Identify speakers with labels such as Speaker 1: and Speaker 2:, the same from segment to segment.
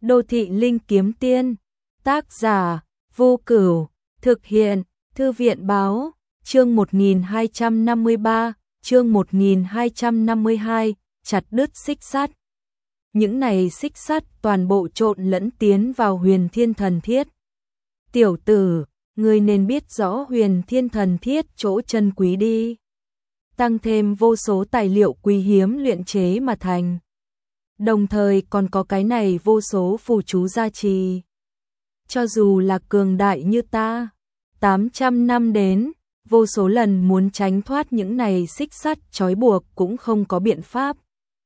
Speaker 1: Đô thị linh kiếm tiên, tác giả, Vô Cửu, thực hiện, Thư viện báo, chương 1253, chương 1252, chặt đứt xích sắt. Những này xích sắt toàn bộ trộn lẫn tiến vào Huyền Thiên Thần Thiết. Tiểu tử, ngươi nên biết rõ Huyền Thiên Thần Thiết chỗ chân quý đi. Tăng thêm vô số tài liệu quý hiếm luyện chế mà thành. Đồng thời còn có cái này vô số phù chú gia trì. Cho dù là cường đại như ta, 800 năm đến, vô số lần muốn tránh thoát những này xích sắt trói buộc cũng không có biện pháp.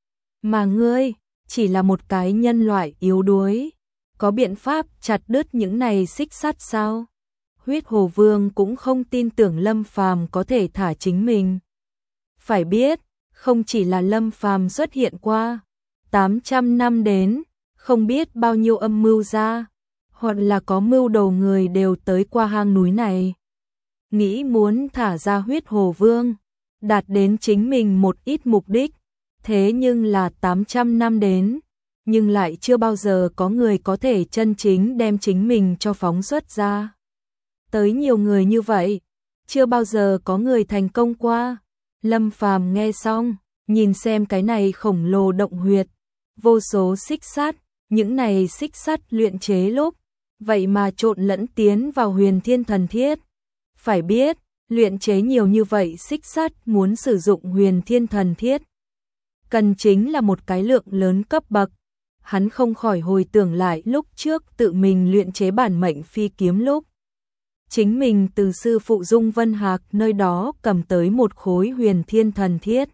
Speaker 1: Mà ngươi, chỉ là một cái nhân loại yếu đuối, có biện pháp chặt đứt những này xích sắt sao? Huyết Hồ Vương cũng không tin tưởng Lâm Phàm có thể thả chính mình. Phải biết, không chỉ là Lâm Phàm xuất hiện qua, 800 năm đến, không biết bao nhiêu âm mưu ra, hoặc là có mưu đồ người đều tới qua hang núi này. Nghĩ muốn thả ra Huyết Hồ Vương, đạt đến chính mình một ít mục đích, thế nhưng là 800 năm đến, nhưng lại chưa bao giờ có người có thể chân chính đem chính mình cho phóng xuất ra. Tới nhiều người như vậy, chưa bao giờ có người thành công qua. Lâm Phàm nghe xong, nhìn xem cái này khổng lồ động huyệt, vô số xích sắt, những này xích sắt luyện chế lúc, vậy mà trộn lẫn tiến vào Huyền Thiên Thần Thiết. Phải biết, luyện chế nhiều như vậy xích sắt muốn sử dụng Huyền Thiên Thần Thiết, cần chính là một cái lượng lớn cấp bậc. Hắn không khỏi hồi tưởng lại lúc trước tự mình luyện chế bản mệnh phi kiếm lúc. Chính mình từ sư phụ Dung Vân Hạc nơi đó cầm tới một khối Huyền Thiên Thần Thiết.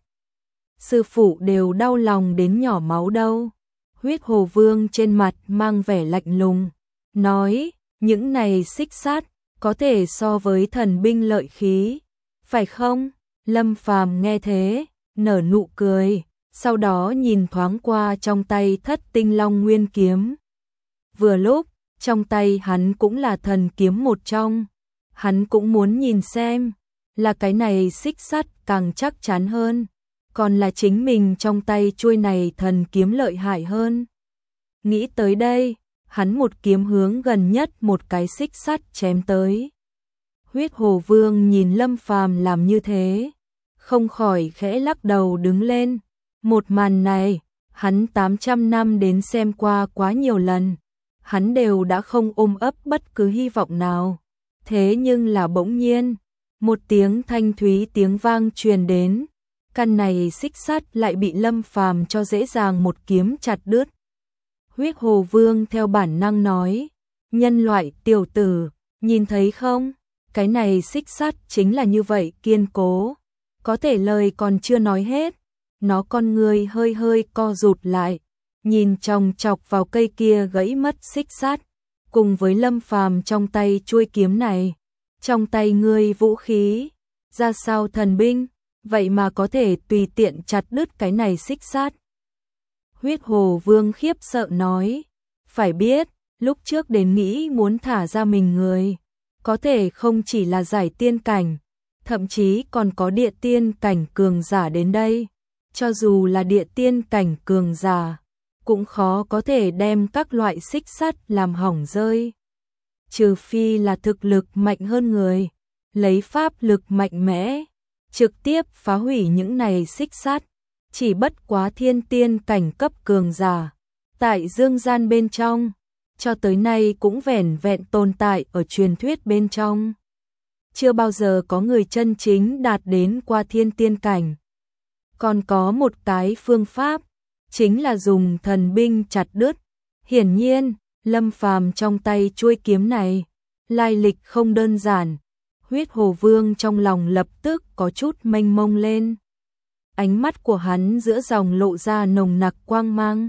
Speaker 1: Sư phụ đều đau lòng đến nhỏ máu đâu. Huyết Hồ Vương trên mặt mang vẻ lạnh lùng, nói, những này xích sắt có thể so với thần binh lợi khí, phải không? Lâm Phàm nghe thế, nở nụ cười, sau đó nhìn thoáng qua trong tay Thất Tinh Long Nguyên kiếm. Vừa lúc, trong tay hắn cũng là thần kiếm một trong, hắn cũng muốn nhìn xem, là cái này xích sắt càng chắc chắn hơn, còn là chính mình trong tay chuôi này thần kiếm lợi hại hơn. Nghĩ tới đây, hắn một kiếm hướng gần nhất một cái xích sắt chém tới. Huyết Hồ Vương nhìn Lâm Phàm làm như thế, không khỏi khẽ lắc đầu đứng lên. Một màn này, hắn 800 năm đến xem qua quá nhiều lần, hắn đều đã không ôm ấp bất cứ hy vọng nào. Thế nhưng là bỗng nhiên, một tiếng thanh thúy tiếng vang truyền đến, căn này xích sắt lại bị Lâm Phàm cho dễ dàng một kiếm chặt đứt. Huyết Hồ Vương theo bản năng nói, nhân loại tiểu tử, nhìn thấy không, cái này xích sắt chính là như vậy kiên cố. Có thể lời còn chưa nói hết, nó con người hơi hơi co rụt lại, nhìn chòng chọc vào cây kia gãy mất xích sắt, cùng với Lâm Phàm trong tay chuôi kiếm này, trong tay ngươi vũ khí, ra sao thần binh, vậy mà có thể tùy tiện chặt đứt cái này xích sắt. Huyết Hồ Vương khiếp sợ nói, phải biết, lúc trước đến nghĩ muốn thả ra mình người, có thể không chỉ là giải tiên cảnh, thậm chí còn có địa tiên cảnh cường giả đến đây. Cho dù là địa tiên cảnh cường giả, cũng khó có thể đem các loại xích sắt làm hỏng rơi. Trừ phi là thực lực mạnh hơn người, lấy pháp lực mạnh mẽ, trực tiếp phá hủy những này xích sắt. Chỉ bất quá thiên tiên cảnh cấp cường giả, tại dương gian bên trong, cho tới nay cũng vẻn vẹn tồn tại ở truyền thuyết bên trong. Chưa bao giờ có người chân chính đạt đến qua thiên tiên cảnh. Còn có một cái phương pháp, chính là dùng thần binh chặt đứt. Hiển nhiên, Lâm Phàm trong tay chuôi kiếm này, lai lịch không đơn giản. Huyết Hồ Vương trong lòng lập tức có chút mênh mông lên. Ánh mắt của hắn giữa dòng lộ ra nồng nặc quang mang.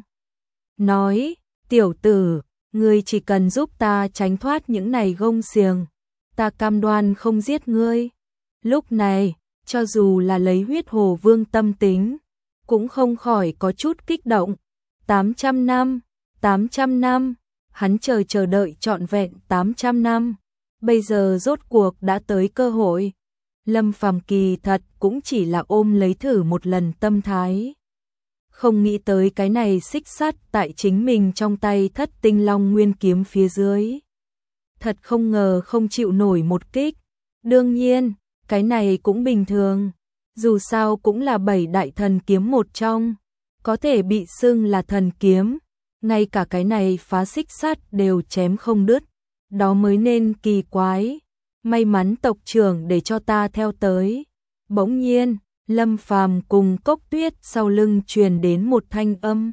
Speaker 1: Nói, tiểu tử, ngươi chỉ cần giúp ta tránh thoát những này gông xiềng, ta cam đoan không giết ngươi. Lúc này, cho dù là lấy Huyết Hồ Vương tâm tính, cũng không khỏi có chút kích động. 800 năm, hắn chờ đợi trọn vẹn 800 năm, bây giờ rốt cuộc đã tới cơ hội. Lâm Phàm kỳ thật cũng chỉ là ôm lấy thử một lần tâm thái. Không nghĩ tới cái này xích sắt tại chính mình trong tay Thất Tinh Long Nguyên kiếm phía dưới. Thật không ngờ không chịu nổi một kích. Đương nhiên, cái này cũng bình thường. Dù sao cũng là 7 đại thần kiếm một trong. Có thể bị xưng là thần kiếm. Ngay cả cái này phá xích sắt đều chém không đứt. Đó mới nên kỳ quái. May mắn tộc trưởng để cho ta theo tới. Bỗng nhiên, Lâm Phàm cùng Cốc Tuyết sau lưng truyền đến một thanh âm.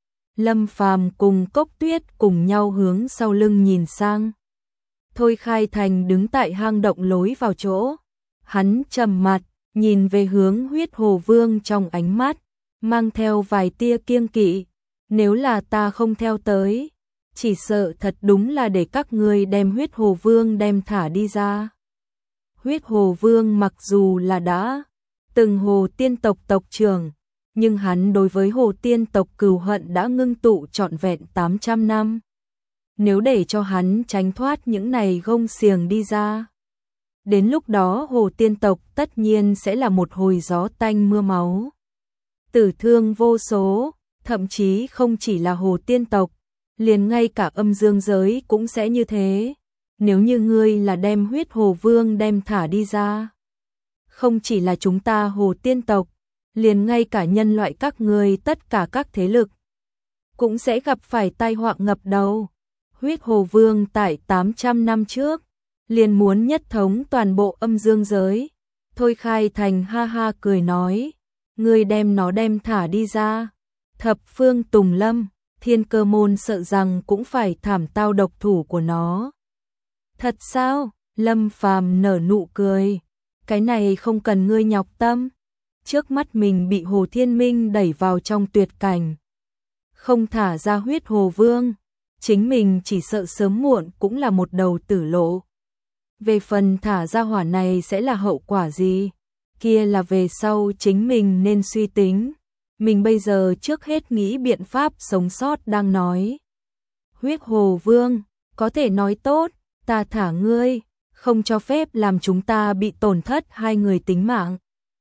Speaker 1: Lâm Phàm cùng Cốc Tuyết cùng nhau hướng sau lưng nhìn sang. Thôi Khai Thành đứng tại hang động lối vào chỗ. Hắn trầm mặt, nhìn về hướng Huyết Hồ Vương trong ánh mắt, mang theo vài tia kiêng kỵ. Nếu là ta không theo tới, chỉ sợ thật đúng là để các ngươi đem Huyết Hồ Vương đem thả đi ra. Huyết Hồ Vương mặc dù là đã từng Hồ Tiên tộc tộc trưởng, nhưng hắn đối với Hồ Tiên tộc cừu hận đã ngưng tụ trọn vẹn 800 năm. Nếu để cho hắn tránh thoát những này gông xiềng đi ra, đến lúc đó Hồ Tiên tộc tất nhiên sẽ là một hồi gió tanh mưa máu. Tử thương vô số, thậm chí không chỉ là Hồ Tiên tộc, liền ngay cả âm dương giới cũng sẽ như thế. Nếu như ngươi là đem Huyết Hồ Vương đem thả đi ra, không chỉ là chúng ta Hồ Tiên tộc, liền ngay cả nhân loại các ngươi tất cả các thế lực cũng sẽ gặp phải tai họa ngập đầu. Huyết Hồ Vương tại 800 năm trước liền muốn nhất thống toàn bộ âm dương giới. Thôi Khai Thành ha ha cười nói, ngươi đem nó đem thả đi ra, Thập Phương Tùng Lâm, Thiên Cơ Môn sợ rằng cũng phải thảm tao độc thủ của nó. Thật sao? Lâm Phàm nở nụ cười, cái này không cần ngươi nhọc tâm. Trước mắt mình bị Hồ Thiên Minh đẩy vào trong tuyệt cảnh, không thả ra Huyết Hồ Vương, chính mình chỉ sợ sớm muộn cũng là một đầu tử lộ. Về phần thả ra hỏa này sẽ là hậu quả gì, kia là về sau chính mình nên suy tính. Mình bây giờ trước hết nghĩ biện pháp sống sót đang nói. Huyết Hồ Vương, có thể nói tốt, ta thả ngươi, không cho phép làm chúng ta bị tổn thất hai người tính mạng.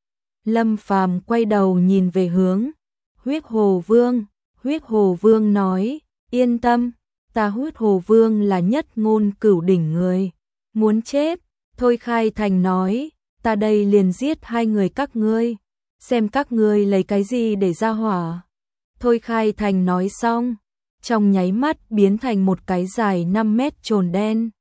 Speaker 1: Lâm Phàm quay đầu nhìn về hướng Huyết Hồ Vương. Huyết Hồ Vương nói, yên tâm, ta Huyết Hồ Vương là nhất ngôn cửu đỉnh người. Muốn chết? Thôi Khai Thành nói, ta đây liền giết hai người các ngươi, xem các ngươi lấy cái gì để ra hỏa. Thôi Khai Thành nói xong, trong nháy mắt biến thành một cái dài 5 mét chồn đen.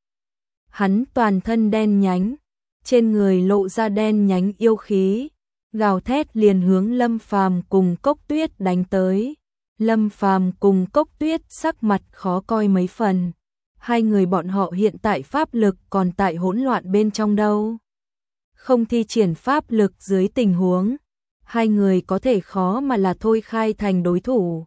Speaker 1: Hắn toàn thân đen nhánh, trên người lộ ra đen nhánh yêu khí, gào thét liền hướng Lâm Phàm cùng Cốc Tuyết đánh tới. Lâm Phàm cùng Cốc Tuyết sắc mặt khó coi mấy phần. Hai người bọn họ hiện tại pháp lực còn tại hỗn loạn bên trong đâu. Không thi triển pháp lực dưới tình huống, hai người có thể khó mà là Thôi Khai Thành đối thủ.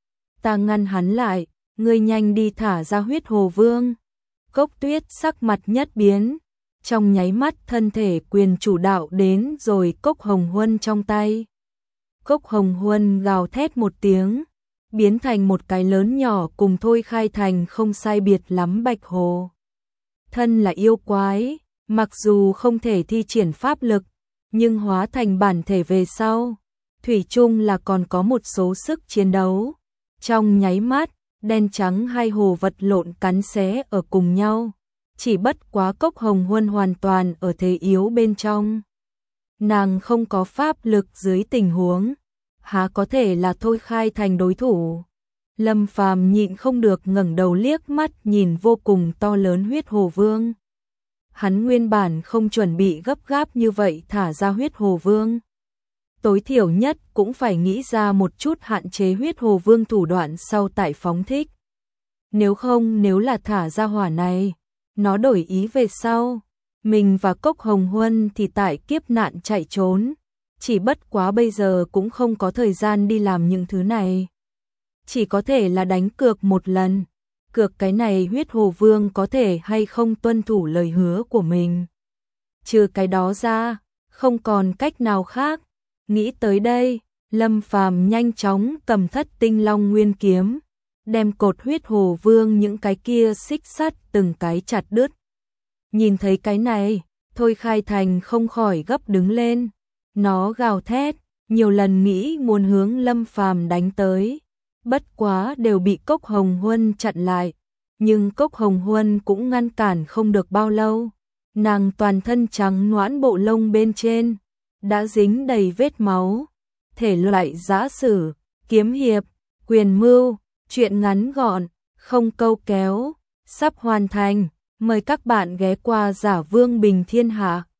Speaker 1: Ta ngăn hắn lại, ngươi nhanh đi thả ra Huyết Hồ Vương. Cốc Tuyết sắc mặt nhất biến, trong nháy mắt thân thể quyền chủ đạo đến rồi cốc hồng huân trong tay. Cốc hồng huân gào thét một tiếng, biến thành một cái lớn nhỏ cùng Thôi Khai Thành không sai biệt lắm bạch hồ. Thân là yêu quái, mặc dù không thể thi triển pháp lực, nhưng hóa thành bản thể về sau, thủy chung là còn có một số sức chiến đấu. Trong nháy mắt, đen trắng hai hồ vật lộn cắn xé ở cùng nhau, chỉ bất quá cốc hồng huân hoàn toàn ở thế yếu bên trong. Nàng không có pháp lực dưới tình huống, há có thể là Thôi Khai Thành đối thủ. Lâm Phàm nhịn không được ngẩng đầu liếc mắt nhìn vô cùng to lớn Huyết Hồ Vương. Hắn nguyên bản không chuẩn bị gấp gáp như vậy thả ra Huyết Hồ Vương. Tối thiểu nhất cũng phải nghĩ ra một chút hạn chế Huyết Hồ Vương thủ đoạn sau tại phóng thích. Nếu là thả ra hỏa này, nó đổi ý về sau, mình và Cốc Hồng Huân thì tại kiếp nạn chạy trốn. Chỉ bất quá bây giờ cũng không có thời gian đi làm những thứ này. Chỉ có thể là đánh cược một lần. Cược cái này Huyết Hồ Vương có thể hay không tuân thủ lời hứa của mình. Trừ cái đó ra, không còn cách nào khác. Nghĩ tới đây, Lâm Phàm nhanh chóng cầm Thất Tinh Long Nguyên kiếm, đem cột Huyết Hồ Vương những cái kia xích sắt từng cái chặt đứt. Nhìn thấy cái này, Thôi Khai Thành không khỏi gấp đứng lên. Nó gào thét, nhiều lần nghĩ muốn hướng Lâm Phàm đánh tới, bất quá đều bị Cốc Hồng Huân chặn lại, nhưng Cốc Hồng Huân cũng ngăn cản không được bao lâu. Nàng toàn thân trắng nõn, bộ lông bên trên đã dính đầy vết máu, thể loại giã sử, kiếm hiệp, quyền mưu, truyện ngắn gọn, không câu kéo, sắp hoàn thành. Mời các bạn ghé qua Giả Vương Bình Thiên Hạ.